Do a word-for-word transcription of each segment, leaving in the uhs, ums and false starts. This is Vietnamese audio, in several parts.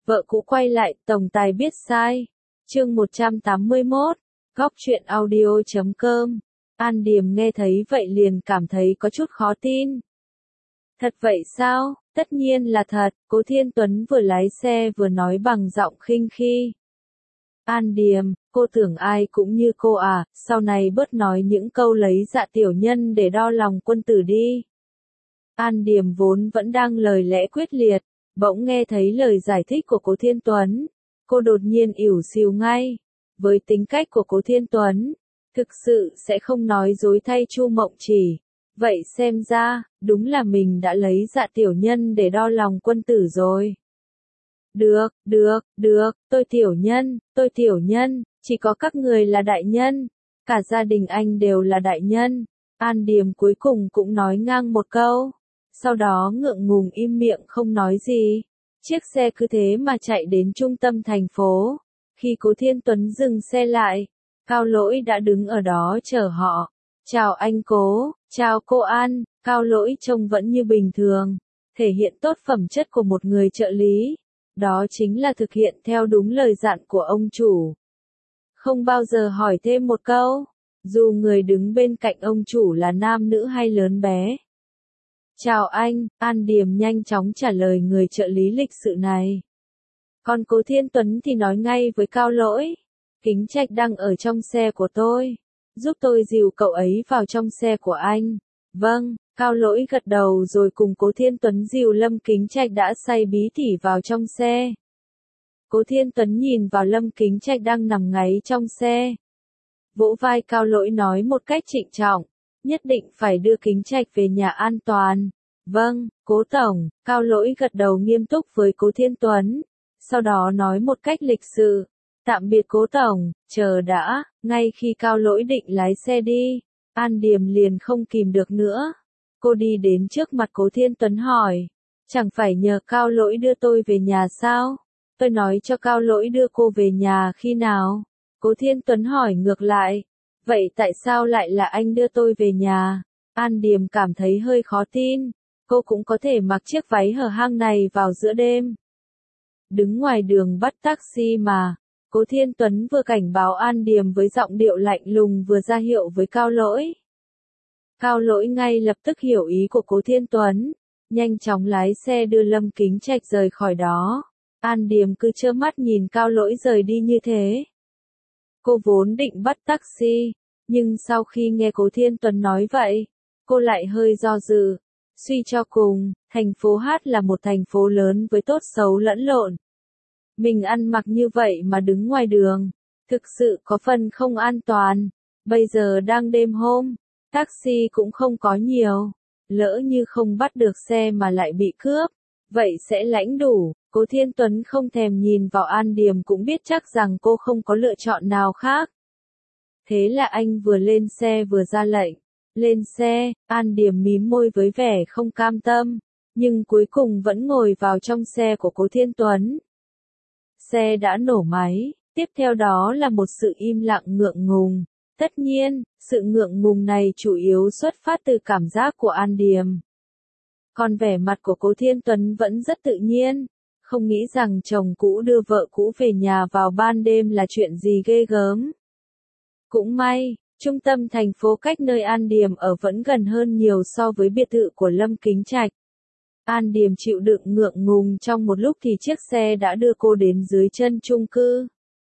Vợ cũ quay lại, tổng tài biết sai. Chương một trăm tám mươi mốt, góc truyện audio chấm com. An Điềm nghe thấy vậy liền cảm thấy có chút khó tin. Thật vậy sao? Tất nhiên là thật, Cố Thiên Tuấn vừa lái xe vừa nói bằng giọng khinh khi. An Điềm, cô tưởng ai cũng như cô à, sau này bớt nói những câu lấy dạ tiểu nhân để đo lòng quân tử đi. An Điềm vốn vẫn đang lời lẽ quyết liệt, bỗng nghe thấy lời giải thích của Cố Thiên Tuấn. Cô đột nhiên ỉu xìu ngay. Với tính cách của Cố Thiên Tuấn, thực sự sẽ không nói dối thay Chu Mộng Chỉ. Vậy xem ra, đúng là mình đã lấy dạ tiểu nhân để đo lòng quân tử rồi. Được, được, được, tôi tiểu nhân, tôi tiểu nhân, chỉ có các người là đại nhân. Cả gia đình anh đều là đại nhân. An Điềm cuối cùng cũng nói ngang một câu. Sau đó ngượng ngùng im miệng không nói gì. Chiếc xe cứ thế mà chạy đến trung tâm thành phố. Khi Cố Thiên Tuấn dừng xe lại, Cao Lỗi đã đứng ở đó chờ họ. Chào anh Cố, chào cô An. Cao Lỗi trông vẫn như bình thường, thể hiện tốt phẩm chất của một người trợ lý. Đó chính là thực hiện theo đúng lời dặn của ông chủ. Không bao giờ hỏi thêm một câu, dù người đứng bên cạnh ông chủ là nam nữ hay lớn bé. Chào anh, An Điềm nhanh chóng trả lời người trợ lý lịch sự này. Còn Cố Thiên Tuấn thì nói ngay với Cao Lỗi. Kính Trạch đang ở trong xe của tôi. Giúp tôi dìu cậu ấy vào trong xe của anh. Vâng, Cao Lỗi gật đầu rồi cùng Cố Thiên Tuấn dìu Lâm Kính Trạch đã say bí tỉ vào trong xe. Cố Thiên Tuấn nhìn vào Lâm Kính Trạch đang nằm ngáy trong xe. Vỗ vai Cao Lỗi nói một cách trịnh trọng. Nhất định phải đưa Kính Trạch về nhà an toàn. Vâng, Cố Tổng. Cao Lỗi gật đầu nghiêm túc với Cố Thiên Tuấn. Sau đó nói một cách lịch sự. Tạm biệt Cố Tổng, chờ đã. Ngay khi Cao Lỗi định lái xe đi, An Điềm liền không kìm được nữa. Cô đi đến trước mặt Cố Thiên Tuấn hỏi. Chẳng phải nhờ Cao Lỗi đưa tôi về nhà sao? Tôi nói cho Cao Lỗi đưa cô về nhà khi nào? Cố Thiên Tuấn hỏi ngược lại. Vậy tại sao lại là anh đưa tôi về nhà? An Điềm cảm thấy hơi khó tin. Cô cũng có thể mặc chiếc váy hở hang này vào giữa đêm. Đứng ngoài đường bắt taxi mà. Cố Thiên Tuấn vừa cảnh báo An Điềm với giọng điệu lạnh lùng vừa ra hiệu với Cao Lỗi. Cao Lỗi ngay lập tức hiểu ý của Cố Thiên Tuấn. Nhanh chóng lái xe đưa Lâm Kính Trạch rời khỏi đó. An Điềm cứ trơ mắt nhìn Cao Lỗi rời đi như thế. Cô vốn định bắt taxi, nhưng sau khi nghe Cố Thiên Tuấn nói vậy, cô lại hơi do dự. Suy cho cùng, thành phố Hát là một thành phố lớn với tốt xấu lẫn lộn. Mình ăn mặc như vậy mà đứng ngoài đường, thực sự có phần không an toàn. Bây giờ đang đêm hôm, taxi cũng không có nhiều. Lỡ như không bắt được xe mà lại bị cướp, vậy sẽ lãnh đủ. Cố Thiên Tuấn không thèm nhìn vào An Điềm cũng biết chắc rằng cô không có lựa chọn nào khác. Thế là anh vừa lên xe vừa ra lệnh. Lên xe, An Điềm mím môi với vẻ không cam tâm, nhưng cuối cùng vẫn ngồi vào trong xe của Cố Thiên Tuấn. Xe đã nổ máy, tiếp theo đó là một sự im lặng ngượng ngùng. Tất nhiên, sự ngượng ngùng này chủ yếu xuất phát từ cảm giác của An Điềm. Còn vẻ mặt của Cố Thiên Tuấn vẫn rất tự nhiên, không nghĩ rằng chồng cũ đưa vợ cũ về nhà vào ban đêm là chuyện gì ghê gớm. Cũng may, trung tâm thành phố cách nơi An Điềm ở vẫn gần hơn nhiều so với biệt thự của Lâm Kính Trạch. An Điềm chịu đựng ngượng ngùng trong một lúc thì chiếc xe đã đưa cô đến dưới chân chung cư.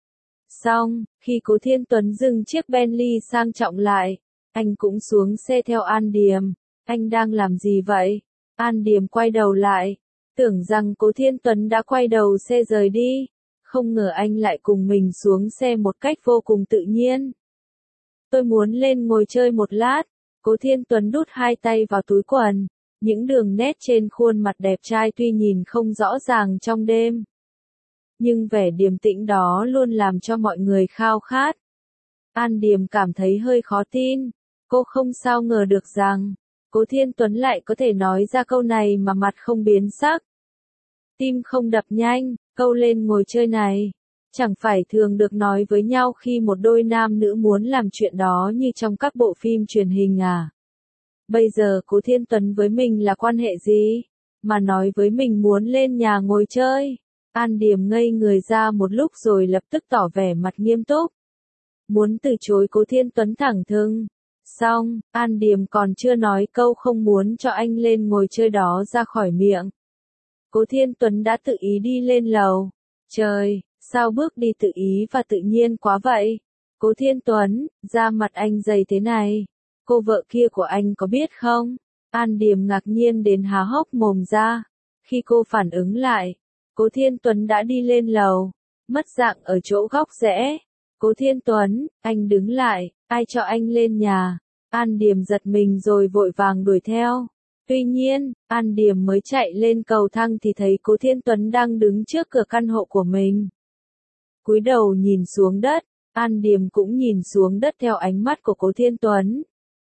Xong, khi Cố Thiên Tuấn dừng chiếc Bentley sang trọng lại, anh cũng xuống xe theo An Điềm. Anh đang làm gì vậy? An Điềm quay đầu lại, tưởng rằng Cố Thiên Tuấn đã quay đầu xe rời đi. Không ngờ anh lại cùng mình xuống xe một cách vô cùng tự nhiên. Tôi muốn lên ngồi chơi một lát. Cố Thiên Tuấn đút hai tay vào túi quần. Những đường nét trên khuôn mặt đẹp trai tuy nhìn không rõ ràng trong đêm, nhưng vẻ điềm tĩnh đó luôn làm cho mọi người khao khát. An Điềm cảm thấy hơi khó tin. Cô không sao ngờ được rằng Cố Thiên Tuấn lại có thể nói ra câu này mà mặt không biến sắc. Tim không đập nhanh, câu lên ngồi chơi này chẳng phải thường được nói với nhau khi một đôi nam nữ muốn làm chuyện đó như trong các bộ phim truyền hình à? Bây giờ Cố Thiên Tuấn với mình là quan hệ gì? Mà nói với mình muốn lên nhà ngồi chơi. An Điềm ngây người ra một lúc rồi lập tức tỏ vẻ mặt nghiêm túc. Muốn từ chối Cố Thiên Tuấn thẳng thừng. Xong, An Điềm còn chưa nói câu không muốn cho anh lên ngồi chơi đó ra khỏi miệng. Cố Thiên Tuấn đã tự ý đi lên lầu. Trời, sao bước đi tự ý và tự nhiên quá vậy? Cố Thiên Tuấn, da mặt anh dày thế này. Cô vợ kia của anh có biết không? An Điềm ngạc nhiên đến há hốc mồm ra. Khi cô phản ứng lại, Cố Thiên Tuấn đã đi lên lầu, mất dạng ở chỗ góc rẽ. Cố Thiên Tuấn, anh đứng lại, ai cho anh lên nhà? An Điềm giật mình rồi vội vàng đuổi theo. Tuy nhiên, An Điềm mới chạy lên cầu thang thì thấy Cố Thiên Tuấn đang đứng trước cửa căn hộ của mình. Cúi đầu nhìn xuống đất, An Điềm cũng nhìn xuống đất theo ánh mắt của Cố Thiên Tuấn.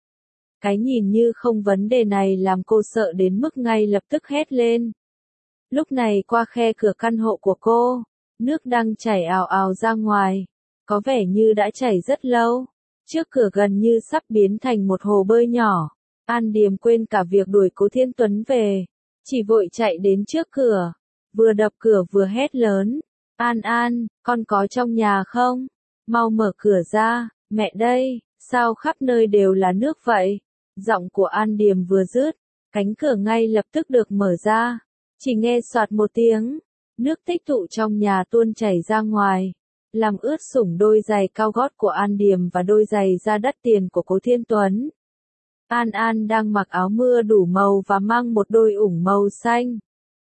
Cái nhìn như không vấn đề này làm cô sợ đến mức ngay lập tức hét lên. Lúc này qua khe cửa căn hộ của cô, nước đang chảy ào ào ra ngoài, có vẻ như đã chảy rất lâu. Trước cửa gần như sắp biến thành một hồ bơi nhỏ. An Điềm quên cả việc đuổi Cố Thiên Tuấn về, chỉ vội chạy đến trước cửa, vừa đập cửa vừa hét lớn. An An, con có trong nhà không? Mau mở cửa ra, mẹ đây, sao khắp nơi đều là nước vậy? Giọng của An Điềm vừa dứt, cánh cửa ngay lập tức được mở ra. Chỉ nghe soạt một tiếng, nước tích tụ trong nhà tuôn chảy ra ngoài, làm ướt sũng đôi giày cao gót của An Điềm và đôi giày da đắt tiền của Cố Thiên Tuấn. An An đang mặc áo mưa đủ màu và mang một đôi ủng màu xanh.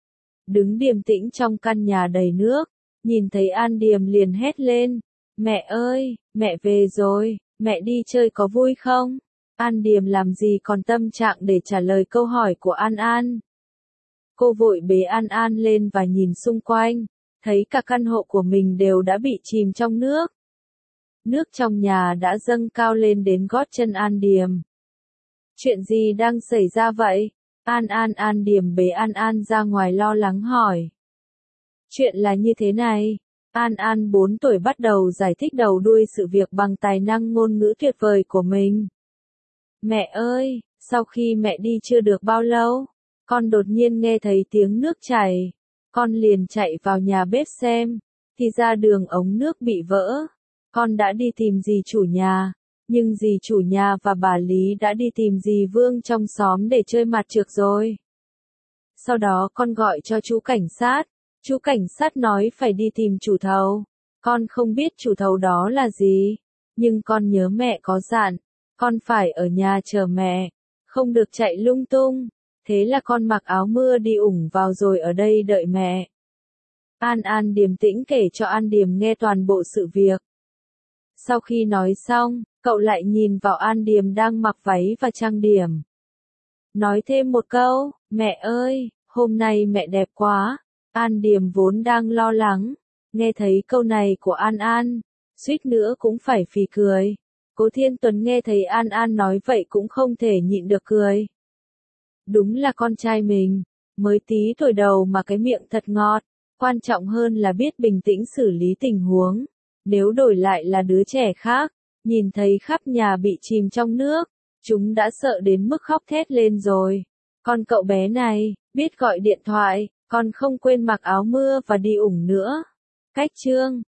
Đứng điềm tĩnh trong căn nhà đầy nước, nhìn thấy An Điềm liền hét lên. Mẹ ơi, mẹ về rồi, mẹ đi chơi có vui không? An Điềm làm gì còn tâm trạng để trả lời câu hỏi của An An. Cô vội bế An An lên và nhìn xung quanh, thấy cả căn hộ của mình đều đã bị chìm trong nước. Nước trong nhà đã dâng cao lên đến gót chân An Điềm. Chuyện gì đang xảy ra vậy? An An An Điềm bế An An ra ngoài lo lắng hỏi. Chuyện là như thế này. An An bốn tuổi bắt đầu giải thích đầu đuôi sự việc bằng tài năng ngôn ngữ tuyệt vời của mình. Mẹ ơi, sau khi mẹ đi chưa được bao lâu, con đột nhiên nghe thấy tiếng nước chảy. Con liền chạy vào nhà bếp xem, thì ra đường ống nước bị vỡ. Con đã đi tìm dì chủ nhà, nhưng dì chủ nhà và bà Lý đã đi tìm dì Vương trong xóm để chơi mặt trược rồi. Sau đó con gọi cho chú cảnh sát, chú cảnh sát nói phải đi tìm chủ thầu. Con không biết chủ thầu đó là gì, nhưng con nhớ mẹ có dặn, con phải ở nhà chờ mẹ, không được chạy lung tung. Thế là con mặc áo mưa đi ủng vào rồi ở đây đợi mẹ. An An điềm tĩnh kể cho An Điềm nghe toàn bộ sự việc. Sau khi nói xong, cậu lại nhìn vào An Điềm đang mặc váy và trang điểm. Nói thêm một câu, mẹ ơi, hôm nay mẹ đẹp quá. An Điềm vốn đang lo lắng, nghe thấy câu này của An An, suýt nữa cũng phải phì cười. Cố Thiên Tuấn nghe thấy An An nói vậy cũng không thể nhịn được cười. Đúng là con trai mình, mới tí tuổi đầu mà cái miệng thật ngọt, quan trọng hơn là biết bình tĩnh xử lý tình huống. Nếu đổi lại là đứa trẻ khác, nhìn thấy khắp nhà bị chìm trong nước, chúng đã sợ đến mức khóc thét lên rồi. Con cậu bé này, biết gọi điện thoại, còn không quên mặc áo mưa và đi ủng nữa. Cách chương